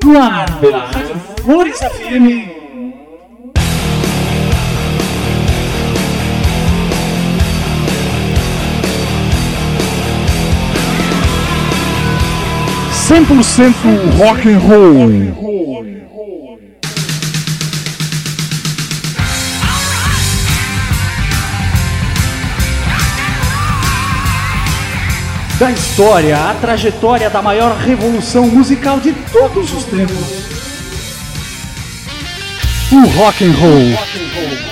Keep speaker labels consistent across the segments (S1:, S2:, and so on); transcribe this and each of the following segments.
S1: no ar pela Rádio Flores FM. Rock and roll. Da história, a trajetória da maior revolução musical de todos os tempos. O rock and roll.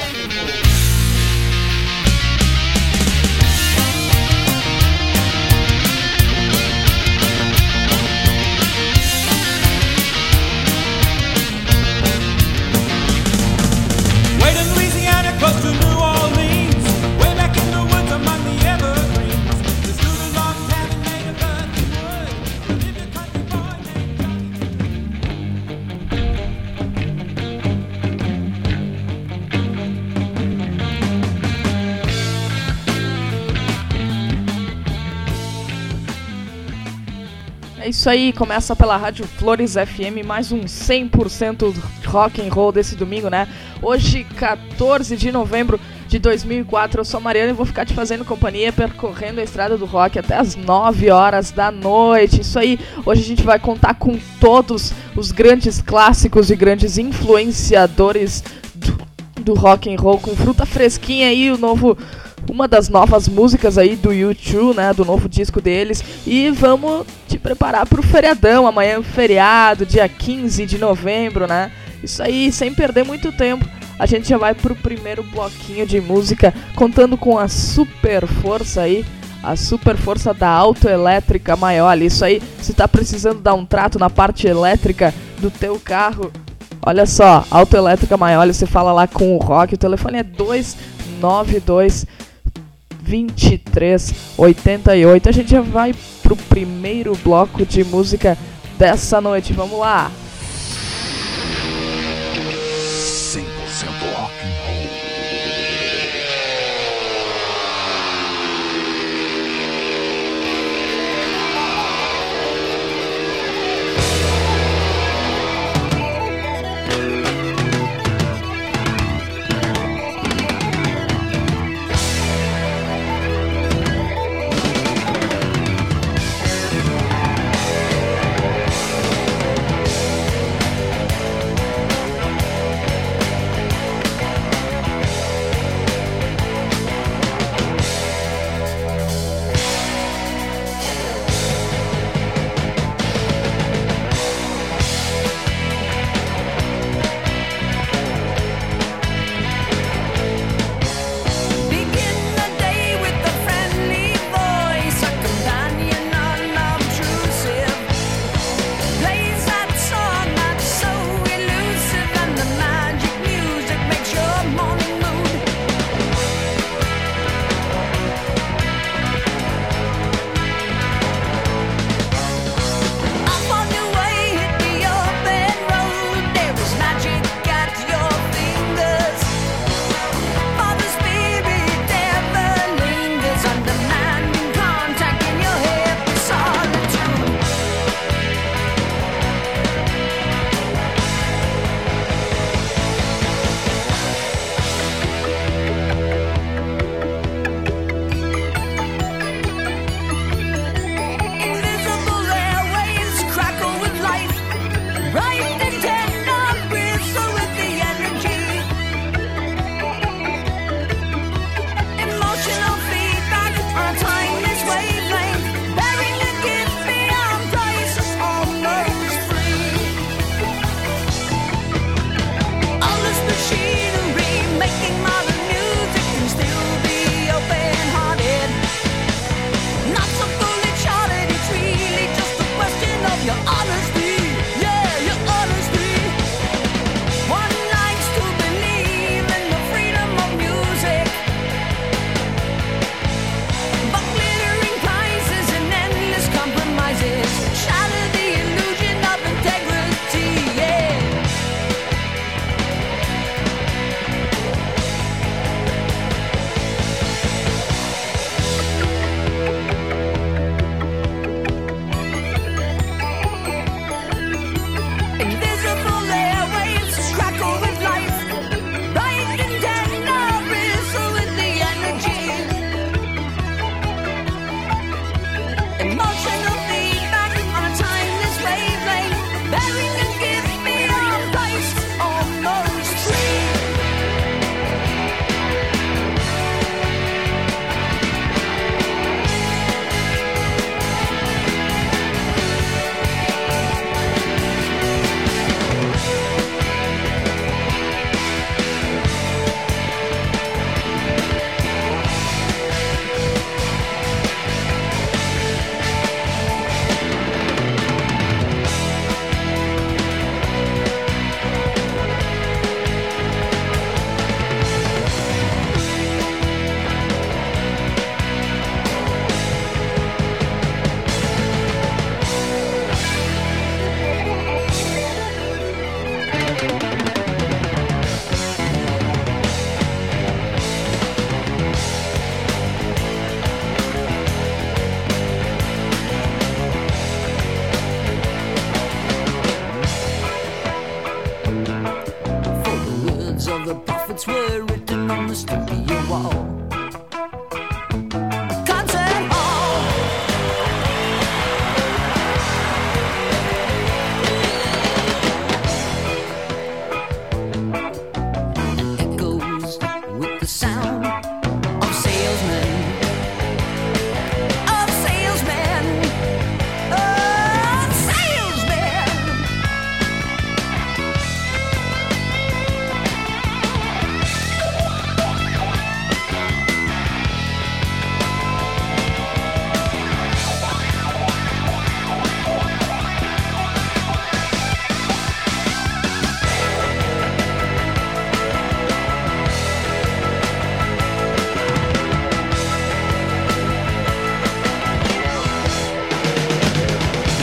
S2: É isso aí, começa pela Rádio Flores FM, mais um 100% rock and roll desse domingo, né? Hoje, 14 de novembro de 2004, eu sou a Mariana e vou ficar te fazendo companhia, percorrendo a estrada do rock até as 9 horas da noite. Isso aí, hoje a gente vai contar com todos os grandes clássicos e grandes influenciadores do rock and roll, com fruta fresquinha aí, uma das novas músicas aí do U2, né, do novo disco deles, e vamos te preparar pro feriadão, amanhã é feriado, dia 15 de novembro, né, isso aí, sem perder muito tempo, a gente já vai pro primeiro bloquinho de música, contando com a super força aí, a super força da Autoelétrica Maioli. Isso aí, se tá precisando dar um trato na parte elétrica do teu carro, olha só, Autoelétrica Maioli, você fala lá com o Rock, o telefone é 292 2388. A gente já vai pro primeiro bloco de música dessa noite. Vamos lá.
S1: 100% rock and roll.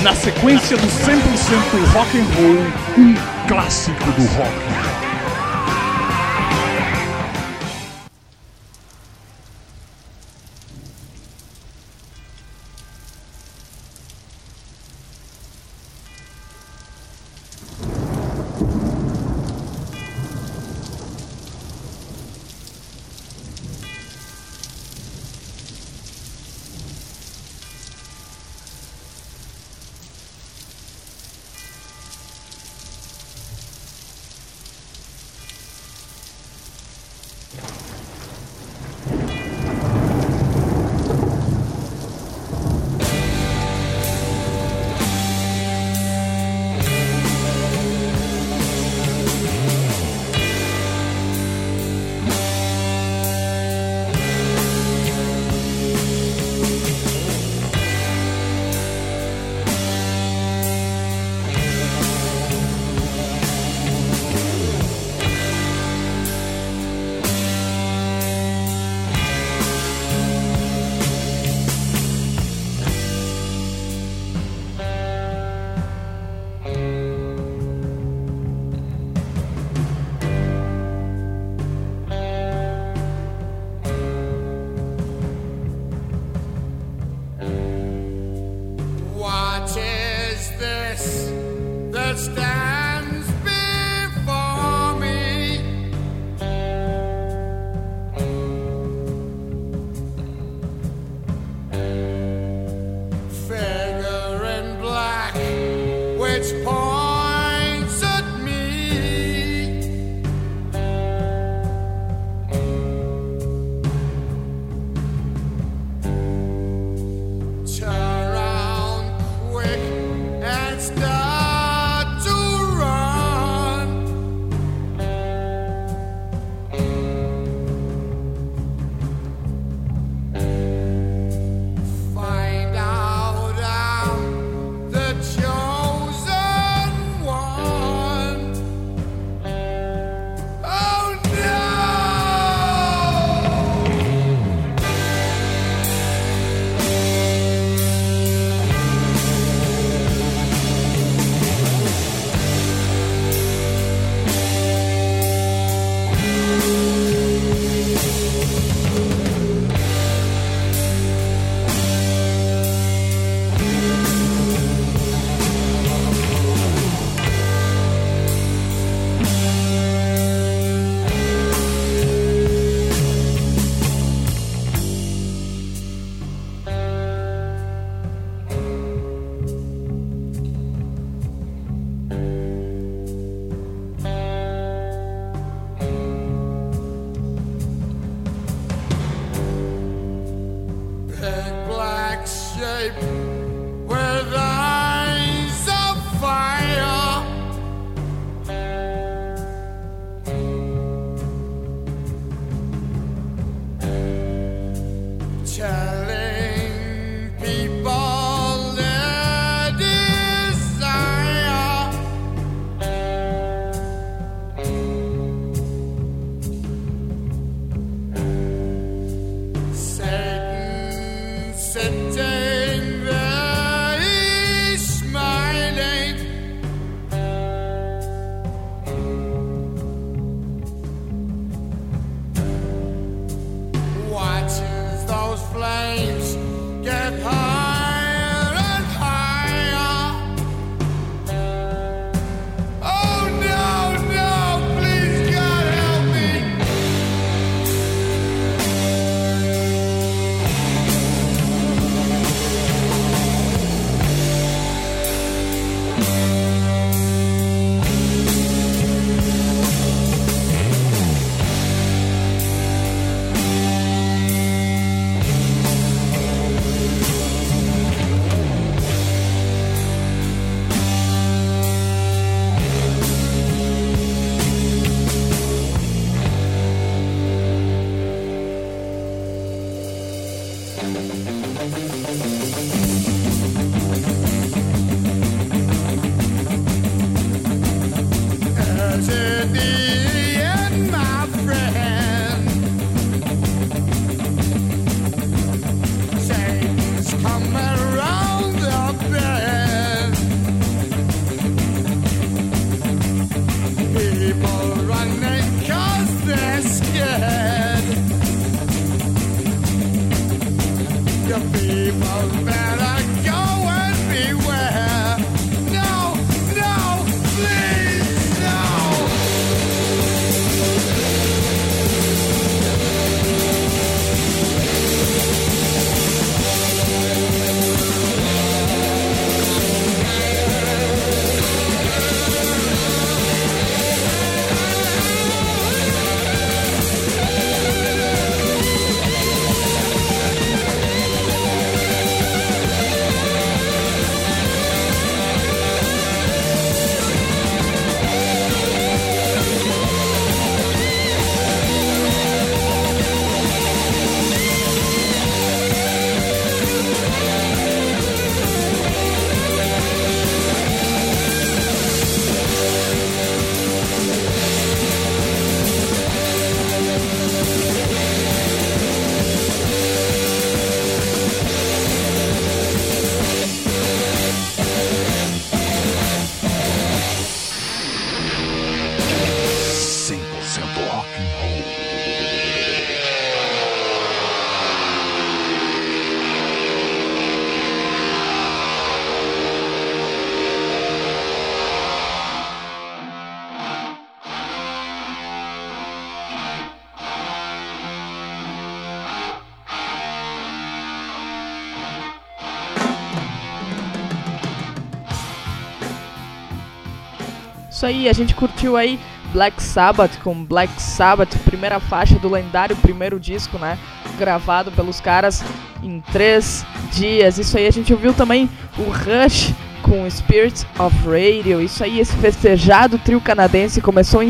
S3: Na sequência do 100% rock and roll, um clássico do rock.
S4: Come around the bend. You people better go and beware. No, no, please, no.
S2: Isso aí, a gente curtiu aí Black Sabbath com Black Sabbath, primeira faixa do lendário primeiro disco, né? Gravado pelos caras em 3 dias. Isso aí, a gente ouviu também o Rush com Spirits of Radio. Isso aí, esse festejado trio canadense começou em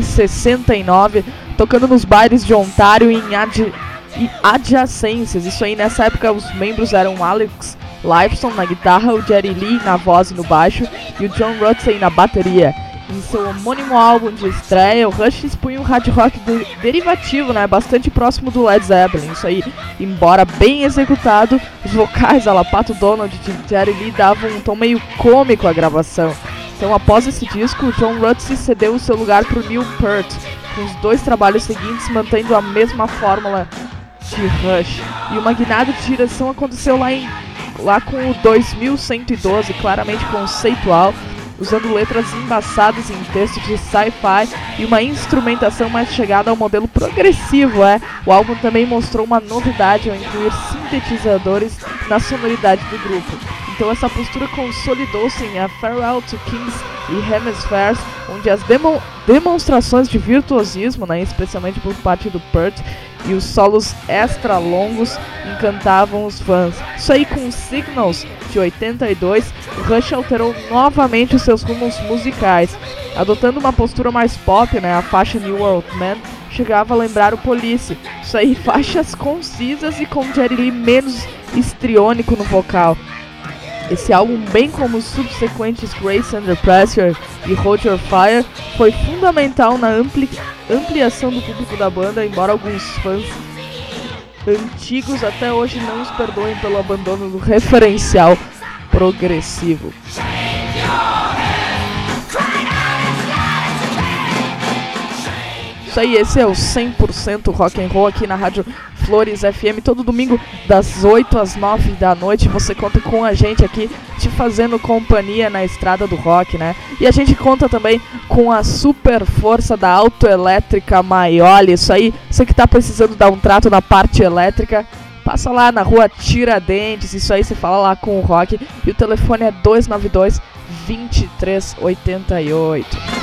S2: 69, tocando nos bares de Ontário e em adjacências. Isso aí, nessa época os membros eram Alex Lifeson na guitarra, o Jerry Lee na voz e no baixo e o John Rutsey na bateria. Em seu homônimo álbum de estreia, o Rush expunha um hard rock derivativo, né, bastante próximo do Led Zeppelin. Isso aí, embora bem executado, os vocais a la Pato Donald e Jerry Lee davam um tom meio cômico à gravação. Então, após esse disco, o John Rutsey cedeu o seu lugar para o Neil Peart, com os 2 trabalhos seguintes mantendo a mesma fórmula de Rush. E uma guinada de direção aconteceu lá com o 2112, claramente conceitual, usando letras embaçadas em textos de sci-fi e uma instrumentação mais chegada ao modelo progressivo. O álbum também mostrou uma novidade ao incluir sintetizadores na sonoridade do grupo. Então essa postura consolidou-se em A Farewell to Kings e Hemispheres, onde as demonstrações de virtuosismo, né, especialmente por parte do Peart, e os solos extra longos encantavam os fãs. Isso aí, com Signals de 82, o Rush alterou novamente os seus rumos musicais, adotando uma postura mais pop, né? A faixa New World Man chegava a lembrar o Police. Isso aí, faixas concisas e com Jerry Lee menos histriônico no vocal. Esse álbum, bem como os subsequentes Grace Under Pressure e Hold Your Fire, foi fundamental na ampliação do público da banda, embora alguns fãs antigos até hoje não os perdoem pelo abandono do referencial progressivo. Isso aí, esse é o 100% Rock and Roll aqui na Rádio Flores FM, todo domingo das 8 às 9 da noite. Você conta com a gente aqui, te fazendo companhia na estrada do rock, né? E a gente conta também com a super força da Autoelétrica Maioli. Isso aí, você que tá precisando dar um trato na parte elétrica, passa lá na rua Tiradentes. Isso aí, você fala lá com o Rock e o telefone é 292-2388.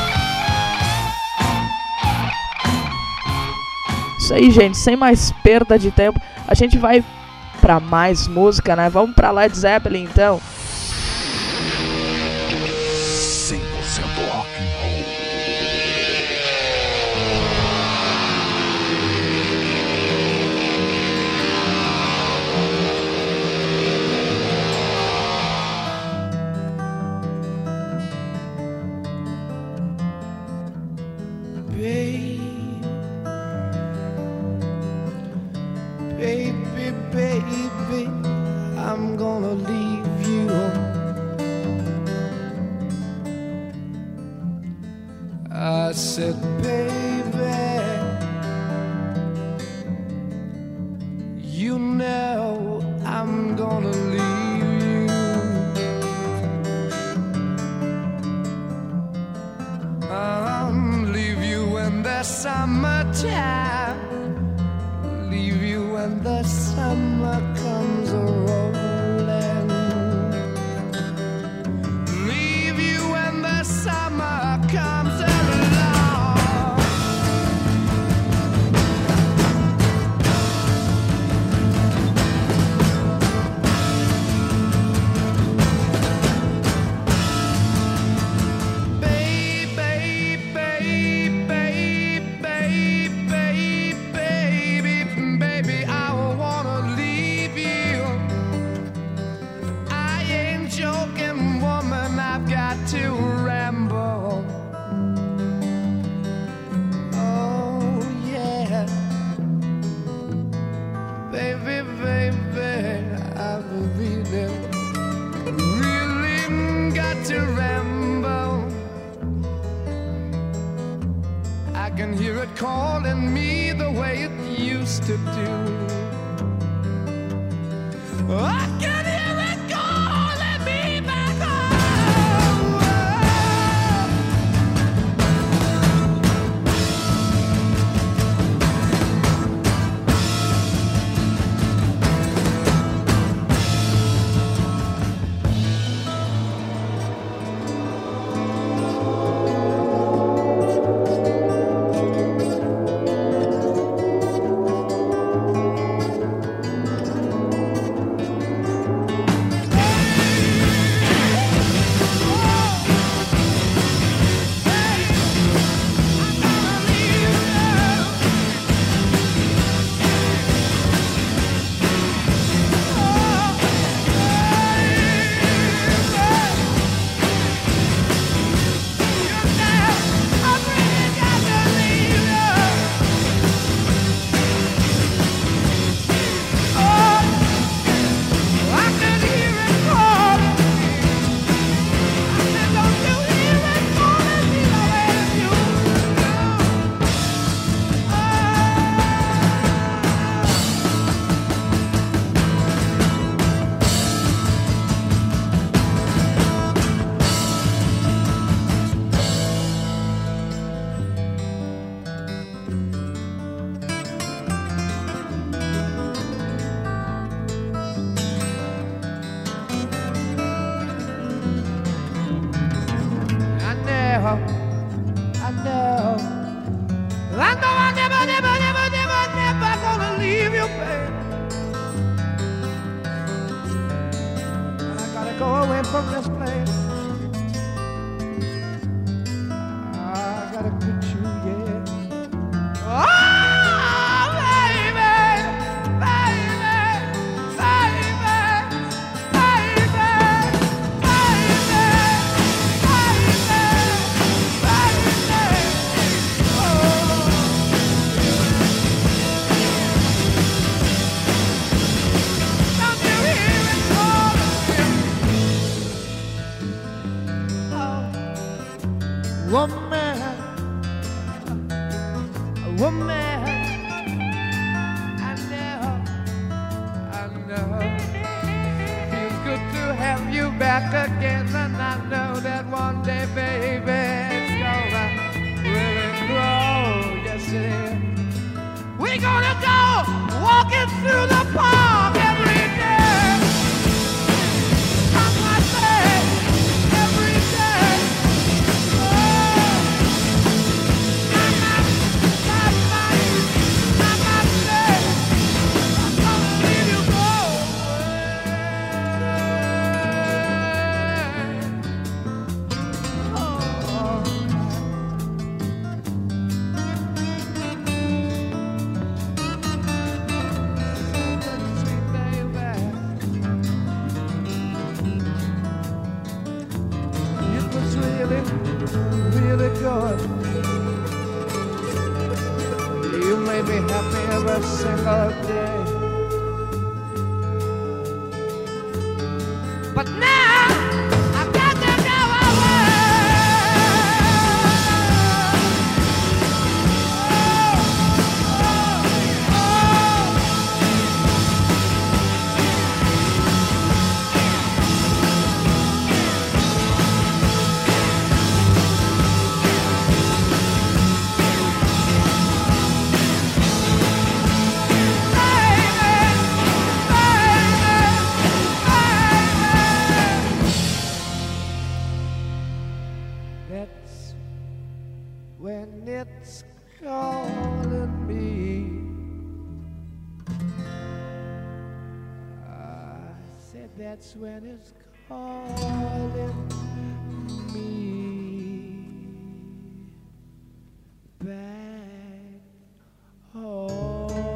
S2: Isso aí, gente, sem mais perda de tempo, a gente vai pra mais música, né? Vamos pra Led Zeppelin, então.
S3: 100% rock and roll.
S4: Baby, baby, I'm gonna leave you. I said, baby, you know I'm calling me the way it used to do. I can hear it calling me back home. Never gonna leave you, baby. And I gotta go away from this place. I gotta quit you, yeah. Oh, baby, baby, baby, baby, woman, I know, feels good to have you back again, and I know that one day, baby, it's gonna really grow, yes it is. We're gonna go walking through the park every day, I say, every day. Really good. You made me happy every single day. But now I've got to go away. When it's calling me, I said that's when it's calling me back home.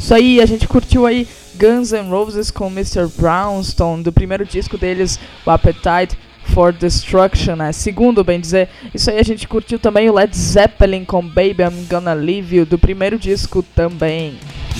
S2: Isso aí, a gente curtiu aí Guns N' Roses com Mr. Brownstone, do primeiro disco deles, o Appetite for Destruction, né? Segundo, bem dizer. Isso aí, a gente curtiu também o Led Zeppelin com Baby I'm Gonna Leave You, do primeiro disco também.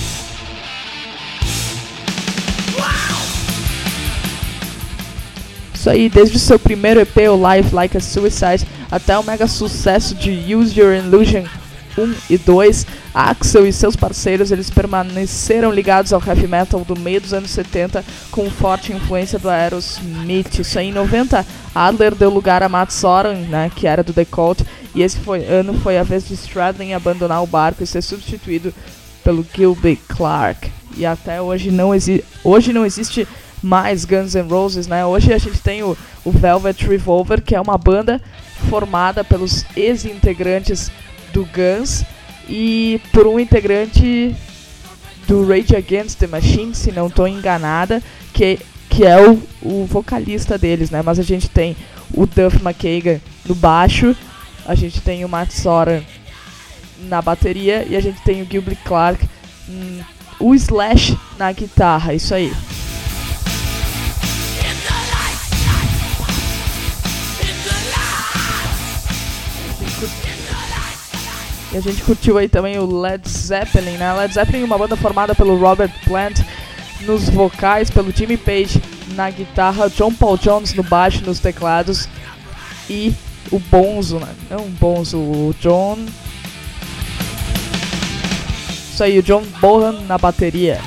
S2: Isso aí, desde o seu primeiro EP, o Life Like a Suicide, até o mega sucesso de Use Your Illusion 1 e 2, Axl e seus parceiros, eles permaneceram ligados ao heavy metal do meio dos anos 70 com forte influência do Aerosmith. Isso aí, em 90, Adler deu lugar a Matt Sorum, né, que era do The Cult, e esse ano foi a vez de Stradlin abandonar o barco e ser substituído pelo Gilby Clarke. E até hoje não existe mais Guns N' Roses, né? Hoje a gente tem o Velvet Revolver, que é uma banda formada pelos ex-integrantes do Guns e por um integrante do Rage Against the Machine, se não estou enganada, que é o vocalista deles, né? Mas a gente tem o Duff McKagan no baixo, a gente tem o Matt Sorum na bateria e a gente tem o Gilby Clarke, o Slash na guitarra, isso aí. E a gente curtiu aí também o Led Zeppelin, né? Led Zeppelin é uma banda formada pelo Robert Plant nos vocais, pelo Jimmy Page na guitarra, John Paul Jones no baixo, nos teclados e o Bonzo, né? Não o Bonzo, o John... Isso aí, o John Bonham na bateria.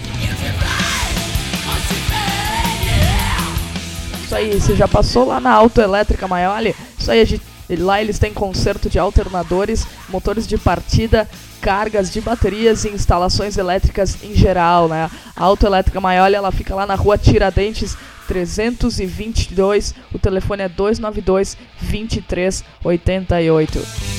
S2: Isso aí, você já passou lá na Autoelétrica Maioli? Isso aí, lá eles têm conserto de alternadores, motores de partida, cargas de baterias e instalações elétricas em geral, né? A Autoelétrica Maioli, ela fica lá na rua Tiradentes 322, o telefone é 292-2388.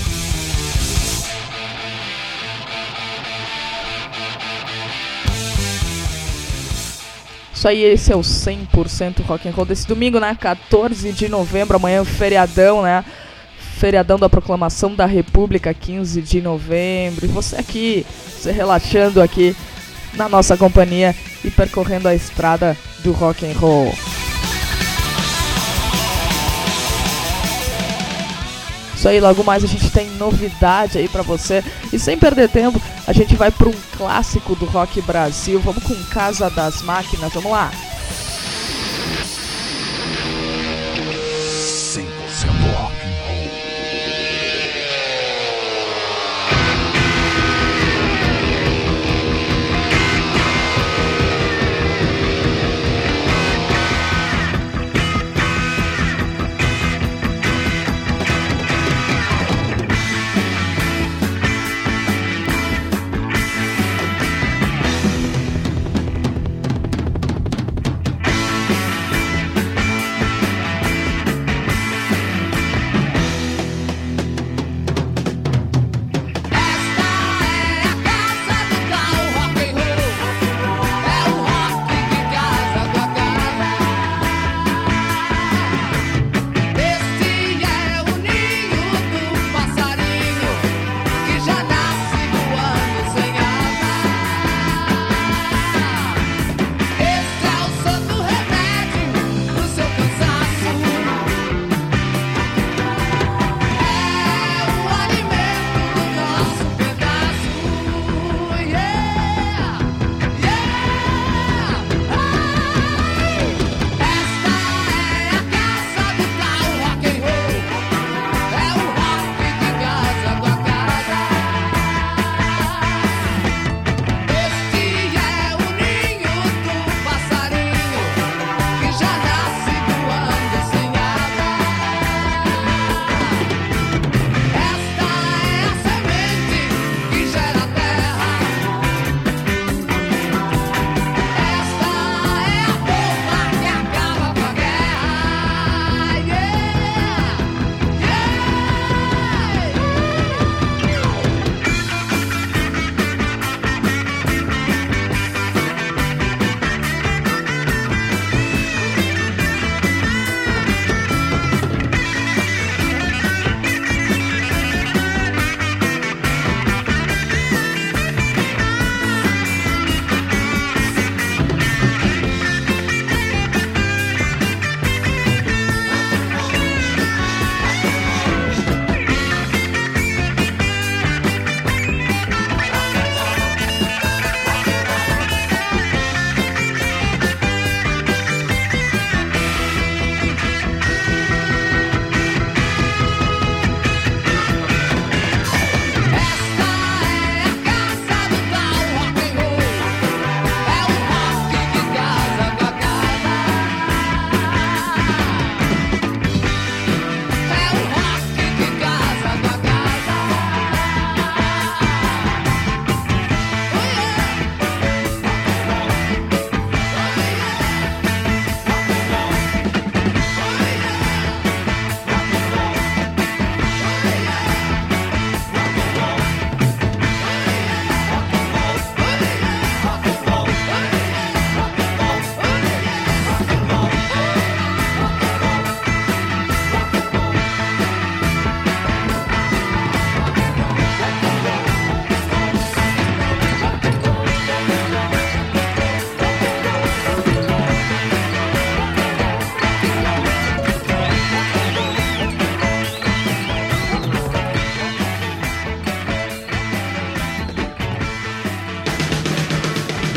S2: Isso aí, esse é o 100% Rock and Roll desse domingo, né? 14 de novembro, amanhã feriadão, né? Feriadão da Proclamação da República, 15 de novembro. E você aqui, você relaxando aqui na nossa companhia e percorrendo a estrada do Rock and Roll. Isso aí, logo mais a gente tem novidade aí pra você. E sem perder tempo, a gente vai pra um clássico do Rock Brasil. Vamos com Casa das Máquinas, vamos lá.
S3: 100% rock and roll.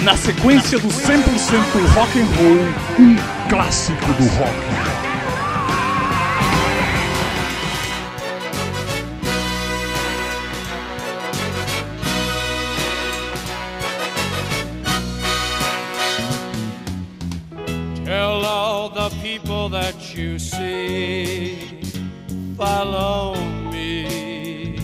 S3: Na sequência do 100% rock and roll, um clássico do rock.
S5: Tell all the people that you see, follow me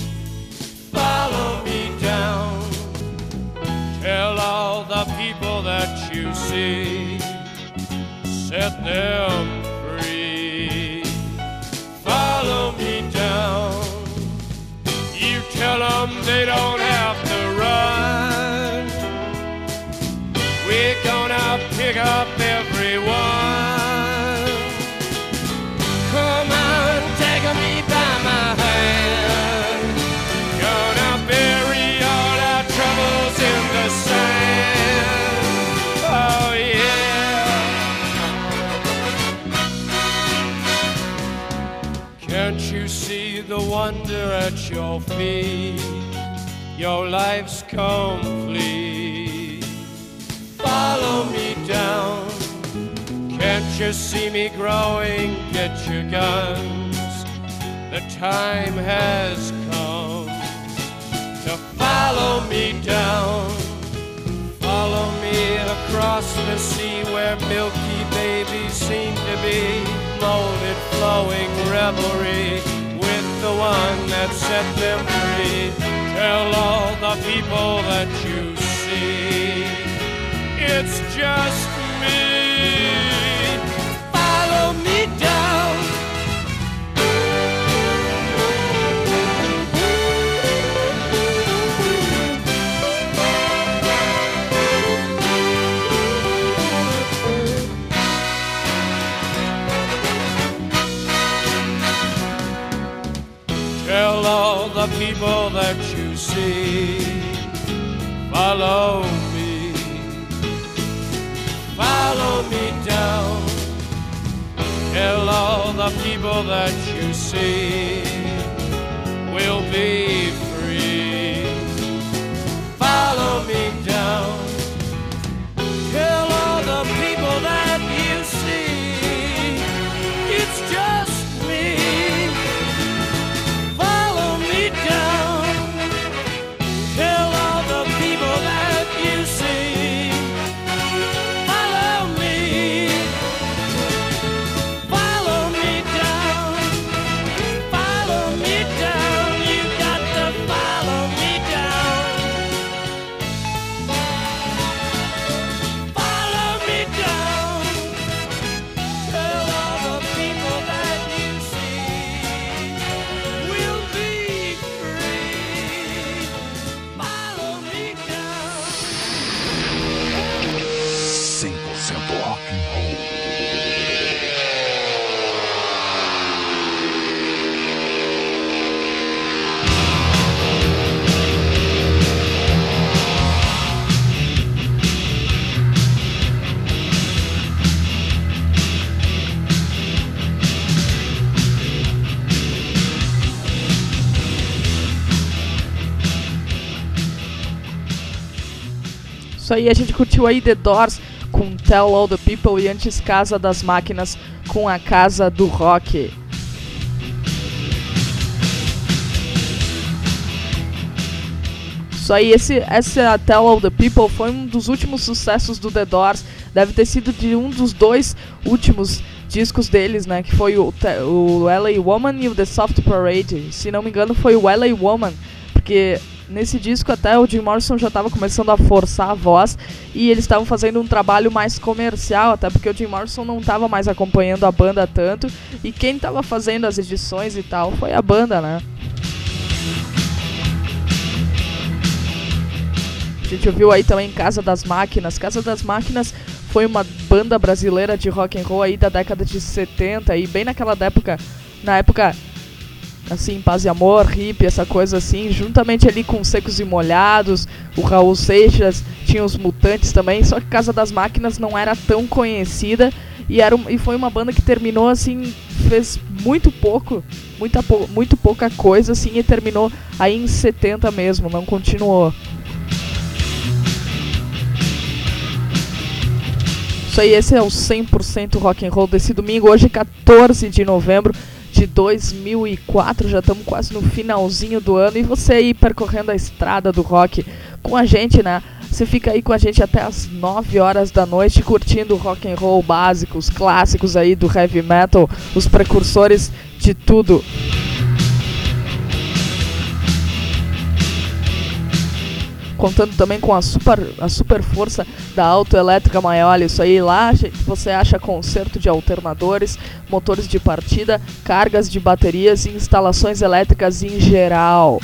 S5: down. Tell all the people that you see, set them free. Follow me down. You tell them they don't have to run. We're gonna pick up everyone. Come on, take me by my hand. Gonna bury all our troubles in the sand. Oh yeah. Can't you see the wonder at your feet? Your life's complete. Follow me down. Can't you see me growing? Get your guns. The time has come to follow me down. Follow me across the sea where milky babies seem to be, molded, flowing revelry with the one that set them free. Tell all the people that you see, it's just me. Follow me down. Tell all the people that you see, follow me. Follow me down. Tell all the people that you see, we'll be free. Follow me down. Tell all the people that you see, it's just me. Follow me down. Tell all the people that you see, follow me. Follow me down. Follow me down. You got to follow me down. Follow me down. Tell all the people that you see, we'll be free. Follow me down.
S3: 100% rock and roll.
S2: Isso aí, a gente curtiu aí The Doors com Tell All The People e antes Casa das Máquinas com a Casa do Rock. Isso aí, esse Tell All The People foi um dos últimos sucessos do The Doors, deve ter sido de um dos dois últimos discos deles, né, que foi o LA Woman e o The Soft Parade. Se não me engano foi o LA Woman, porque nesse disco até o Jim Morrison já estava começando a forçar a voz e eles estavam fazendo um trabalho mais comercial, até porque o Jim Morrison não estava mais acompanhando a banda tanto e quem estava fazendo as edições e tal foi a banda, né? A gente ouviu aí também Casa das Máquinas. Casa das Máquinas foi uma banda brasileira de rock and roll aí da década de 70 e bem naquela época, assim, Paz e Amor, Hippie, essa coisa assim, juntamente ali com Secos e Molhados, o Raul Seixas, tinha os Mutantes também, só que Casa das Máquinas não era tão conhecida e foi uma banda que terminou assim, fez muito pouca coisa assim e terminou aí em 70 mesmo, não continuou. Isso aí, esse é o 100% rock and roll desse domingo, hoje 14 de novembro de 2004, já estamos quase no finalzinho do ano, e você aí percorrendo a estrada do rock com a gente, né? Você fica aí com a gente até as 9 horas da noite, curtindo o rock and roll básico, os clássicos aí do heavy metal, os precursores de tudo. Contando também com a super força da Autoelétrica Maioli. Isso aí, lá você acha conserto de alternadores, motores de partida, cargas de baterias e instalações elétricas em geral.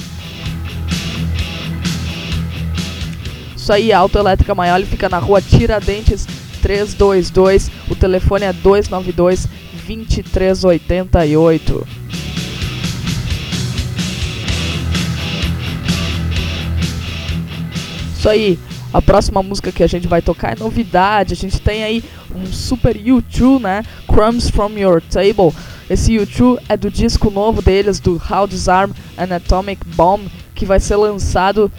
S2: Isso aí, a Autoelétrica Maioli fica na rua Tiradentes 322, o telefone é 292-2388. Isso aí, a próxima música que a gente vai tocar é novidade. A gente tem aí um super U2, né? Crumbs From Your Table. Esse U2 é do disco novo deles, do How Disarm an Atomic Bomb, que vai ser lançado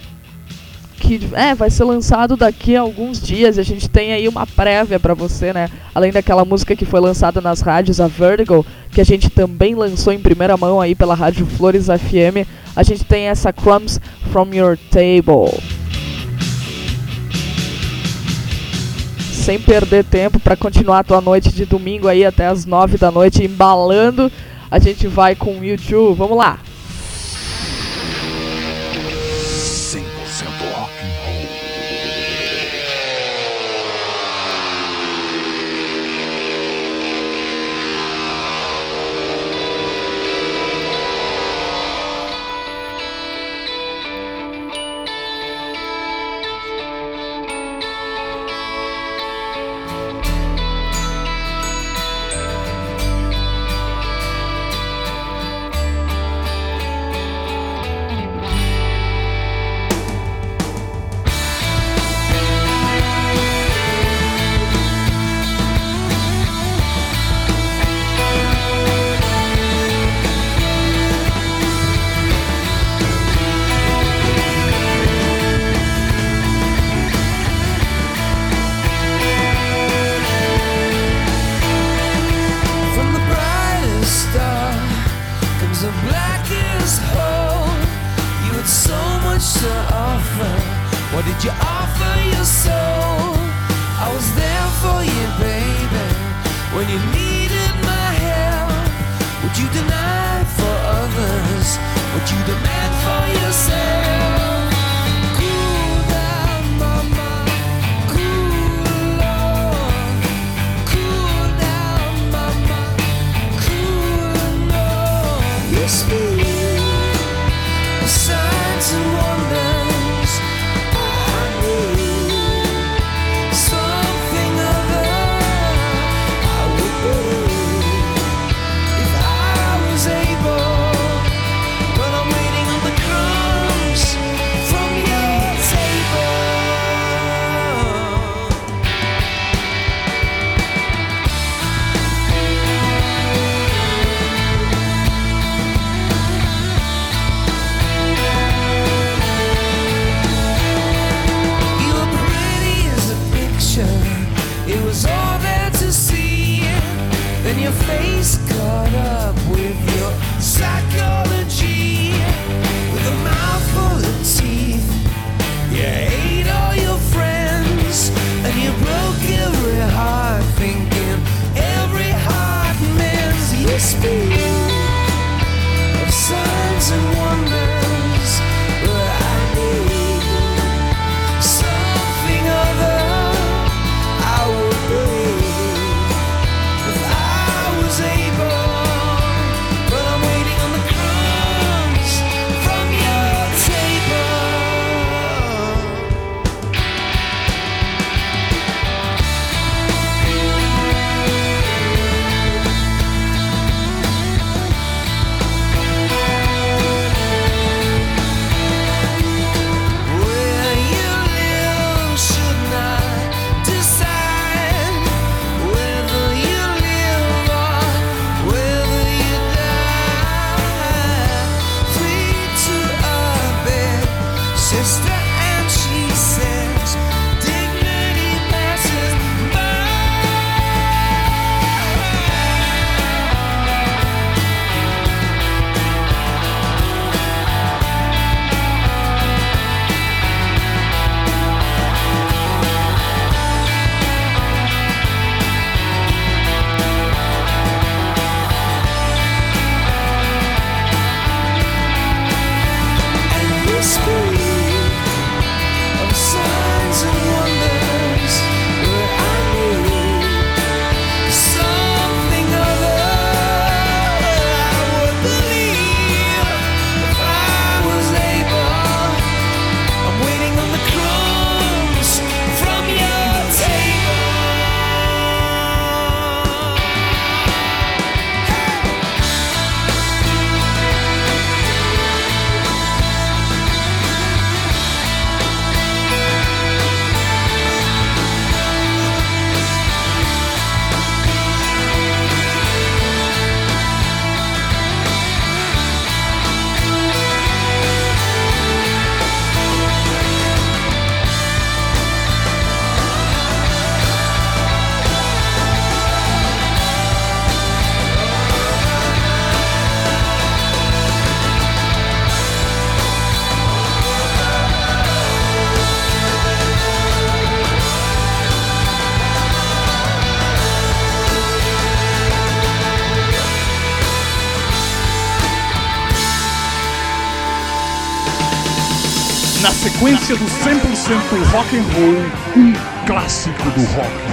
S2: daqui a alguns dias. A gente tem aí uma prévia pra você, né? Além daquela música que foi lançada nas rádios, a Vertigo, que a gente também lançou em primeira mão aí pela Rádio Flores FM. A gente tem essa Crumbs From Your Table. Sem perder tempo, para continuar a tua noite de domingo aí até as 9 da noite embalando, a gente vai com o U2. Vamos lá!
S3: 100% rock and roll.
S5: What did you offer your soul? I was there for you, baby. When you needed my help, would you deny for others what you demand for yourself? Cool down, mama. Cool on. Cool down, mama. Cool on. Yes, me. Signs and wonders.
S3: Na sequência do 100% rock and roll, um clássico do rock.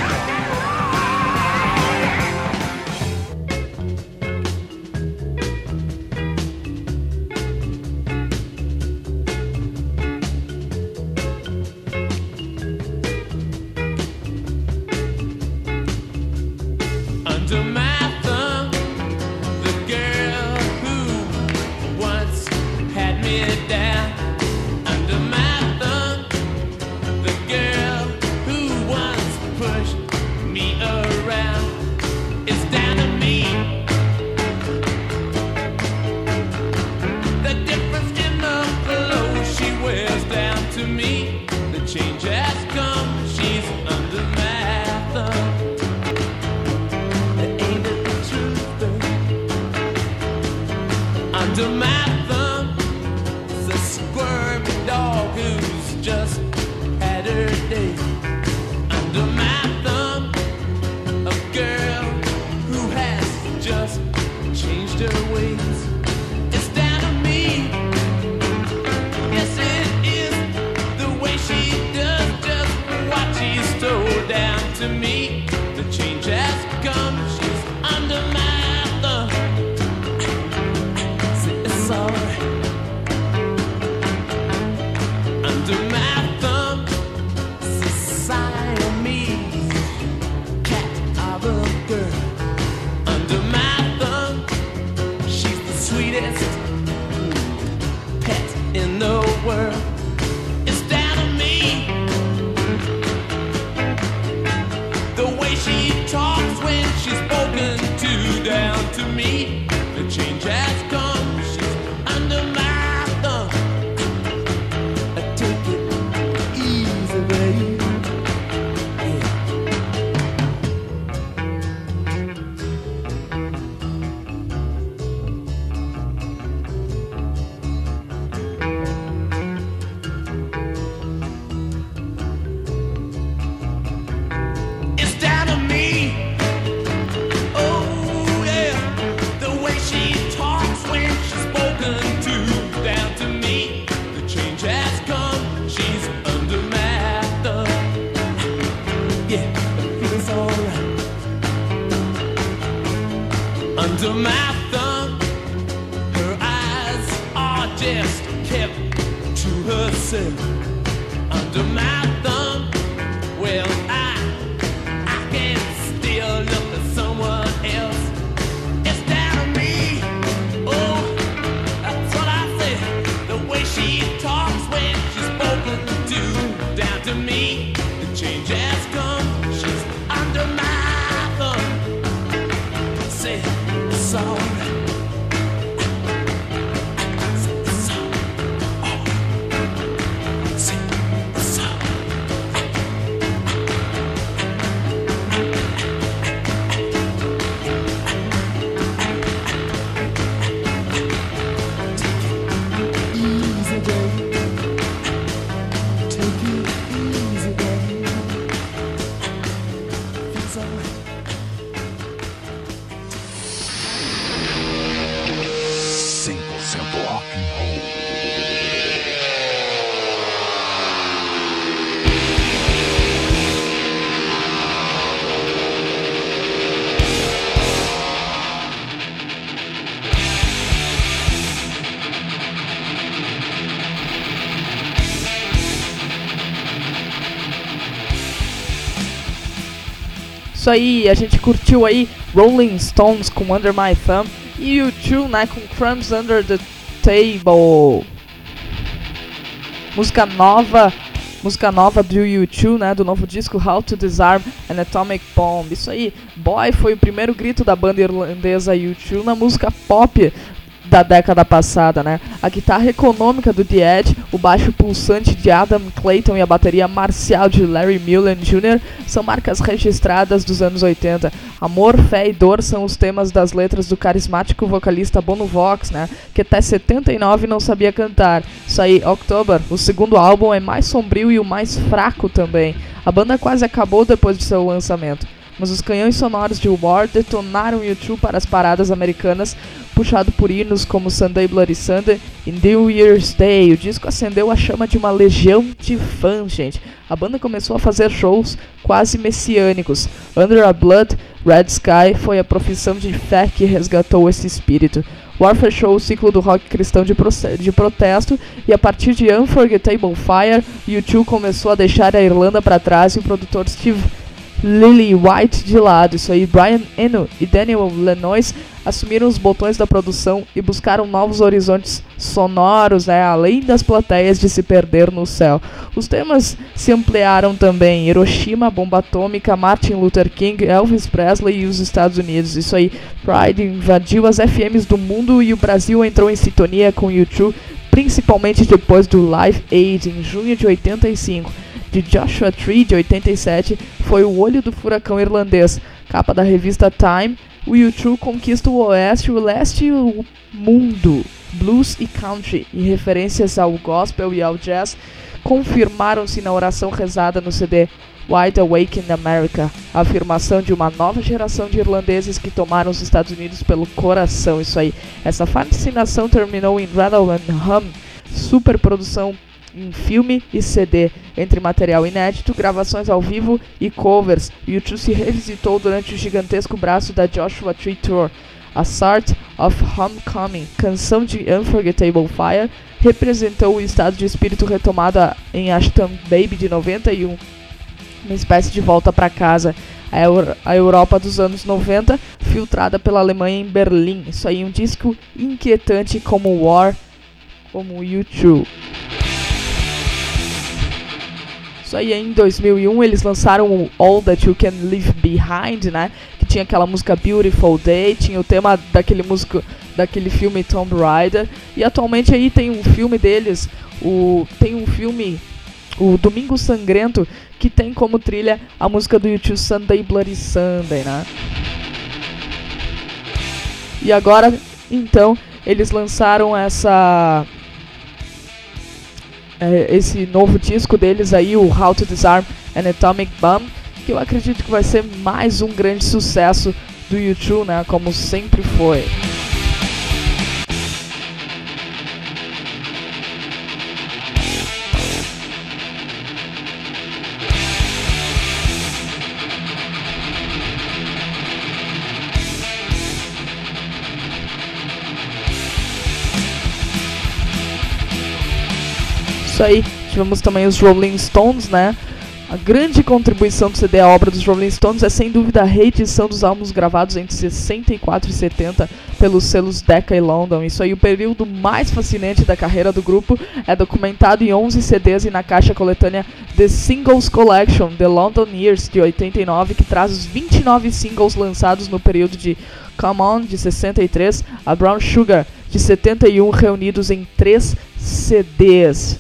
S5: Under my thumb, her eyes are just kept to herself. Under my thumb, well, I can still look at someone else. It's down to me. Oh, that's what I said. The way she talks when she's spoken to, down to me. The change has come. She's under my thumb. Say it's alright.
S2: Isso aí, a gente curtiu aí Rolling Stones com Under My Thumb e U2, né, com Crumbs Under the Table. Música nova do U2, né, do novo disco How to Disarm an Atomic Bomb. Isso aí, Boy foi o primeiro grito da banda irlandesa U2 na música pop da década passada, né? A guitarra econômica do The Edge, o baixo pulsante de Adam Clayton e a bateria marcial de Larry Mullen Jr. são marcas registradas dos anos 80. Amor, fé e dor são os temas das letras do carismático vocalista Bono Vox, né? Que até 79 não sabia cantar. Isso aí, October, o segundo álbum, é mais sombrio e o mais fraco também. A banda quase acabou depois de seu lançamento, mas os canhões sonoros de War detonaram U2 para as paradas americanas, puxado por hinos como Sunday Bloody Sunday e New Year's Day. O disco acendeu a chama de uma legião de fãs, gente. A banda começou a fazer shows quase messiânicos. Under a Blood, Red Sky foi a profissão de fé que resgatou esse espírito. War fechou o ciclo do rock cristão de protesto, e a partir de Unforgettable Fire, U2 começou a deixar a Irlanda para trás e o produtor Steve Lillywhite de lado. Isso aí, Brian Eno e Daniel Lanois assumiram os botões da produção e buscaram novos horizontes sonoros, né, além das plateias de se perder no céu. Os temas se ampliaram também: Hiroshima, bomba atômica, Martin Luther King, Elvis Presley e os Estados Unidos. Isso aí, Pride invadiu as FMs do mundo e o Brasil entrou em sintonia com U2, principalmente depois do Live Aid em junho de 85. De Joshua Tree, de 87, foi o olho do furacão irlandês. Capa da revista Time, o U2 conquista o oeste, o leste e o mundo. Blues e country, e referências ao gospel e ao jazz, confirmaram-se na oração rezada no CD Wide Awake in America, a afirmação de uma nova geração de irlandeses que tomaram os Estados Unidos pelo coração. Isso aí, essa fascinação terminou em Rattle and Hum, superprodução em filme e CD, entre material inédito, gravações ao vivo e covers. U2 se revisitou durante o gigantesco braço da Joshua Tree Tour. A Sort of Homecoming, canção de Unforgettable Fire, representou o estado de espírito retomado em Ashton Baby de 91, uma espécie de volta para casa. A Europa dos anos 90, filtrada pela Alemanha em Berlim. Isso aí, um disco inquietante como War, como U2. Isso aí, em 2001 eles lançaram o All That You Can Leave Behind, né? Que tinha aquela música Beautiful Day, tinha o tema daquele filme Tomb Raider. E atualmente aí tem um filme deles, o Domingo Sangrento, que tem como trilha a música do U2 Sunday Bloody Sunday, né? E agora, então, eles lançaram esse novo disco deles aí, o How to Disarm an Atomic Bomb, que eu acredito que vai ser mais um grande sucesso do U2, né, como sempre foi. Isso aí, tivemos também os Rolling Stones, né? A grande contribuição do CD à obra dos Rolling Stones é sem dúvida a reedição dos álbuns gravados entre 64 e 70 pelos selos Decca e London. Isso aí, o período mais fascinante da carreira do grupo é documentado em 11 CDs e na caixa coletânea The Singles Collection, The London Years, de 89, que traz os 29 singles lançados no período de Come On, de 63, a Brown Sugar, de 71, reunidos em 3 CDs.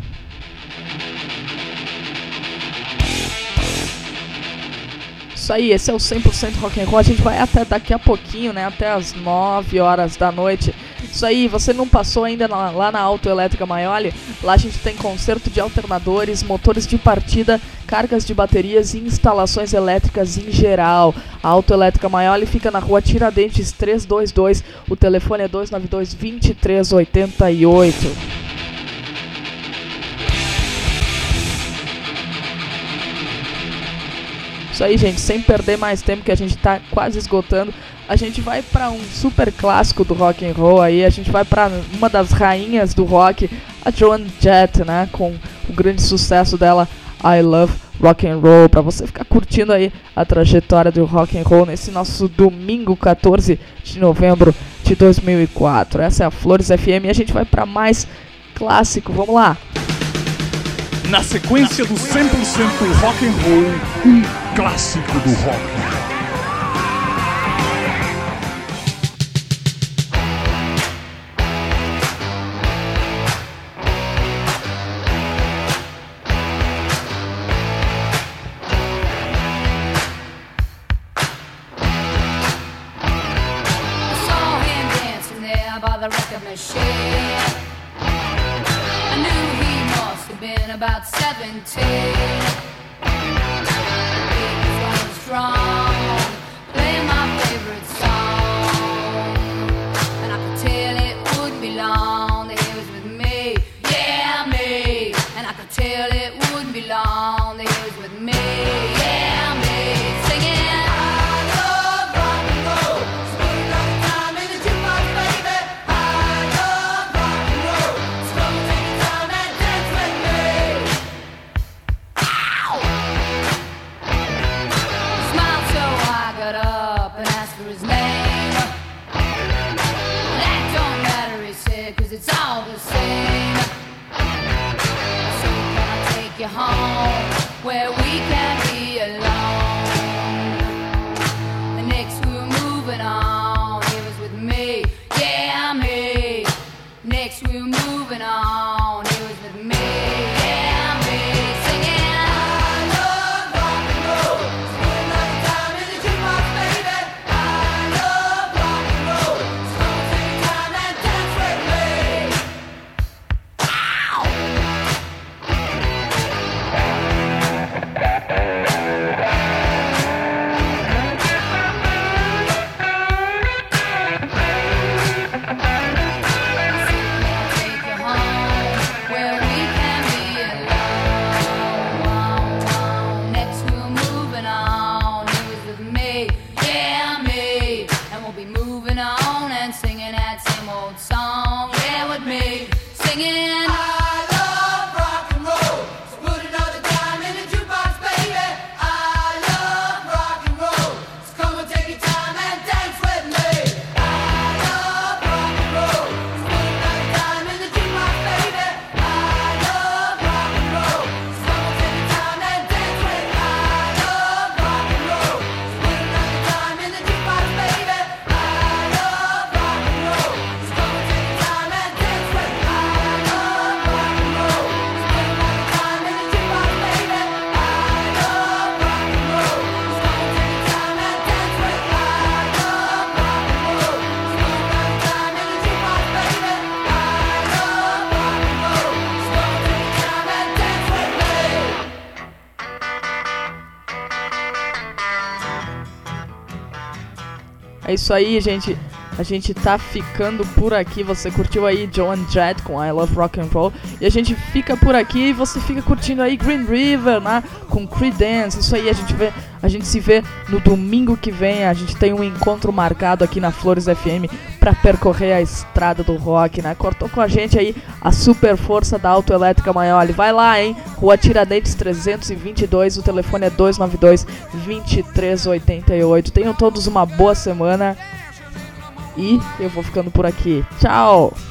S2: Isso aí, esse é o 100% Rock and Roll. A gente vai até daqui a pouquinho, né, até as 9 horas da noite. Isso aí, você não passou ainda lá na Autoelétrica Maioli? Lá a gente tem conserto de alternadores, motores de partida, cargas de baterias e instalações elétricas em geral. A Autoelétrica Maioli fica na rua Tiradentes 322, o telefone é 292-2388. Isso aí, gente, sem perder mais tempo, que a gente tá quase esgotando, a gente vai para um super clássico do rock and roll aí, a gente vai para uma das rainhas do rock, a Joan Jett, né, com o grande sucesso dela, I Love rock and roll, para você ficar curtindo aí a trajetória do rock and roll nesse nosso domingo 14 de novembro de 2004. Essa é a Flores FM e a gente vai para mais clássico. Vamos lá.
S3: Na sequência do 100% rock and roll, um clássico do rock.
S6: About 17, he was going strong, playing my favorite song, and I could tell it wouldn't be long that he was with me, yeah me, and I could tell it wouldn't be long that he was with me, yeah me, singing I love rock and roll, spend another time in the jukebox, baby, I love rock and roll, so come and take your time and dance with me. It's all the same. So can I take you home where we can be alone? The next we were moving on, he was with me, yeah me. Next we were moving on, he was with me, yeah me. Singing I love rock and roll, spend another time in the jukebox, baby. I love rock and roll, so come take your time and dance with me.
S2: É isso aí, gente. A gente tá ficando por aqui. Você curtiu aí Joan Jett com I Love Rock and Roll. E a gente fica por aqui e você fica curtindo aí Green River, né? Com Creedence. Isso aí, a gente se vê no domingo que vem. A gente tem um encontro marcado aqui na Flores FM pra percorrer a estrada do rock, né? Cortou com a gente aí a super força da Autoelétrica Maioli. Vai lá, hein? Rua Tiradentes 322. O telefone é 292-2388. Tenham todos uma boa semana. E eu vou ficando por aqui. Tchau!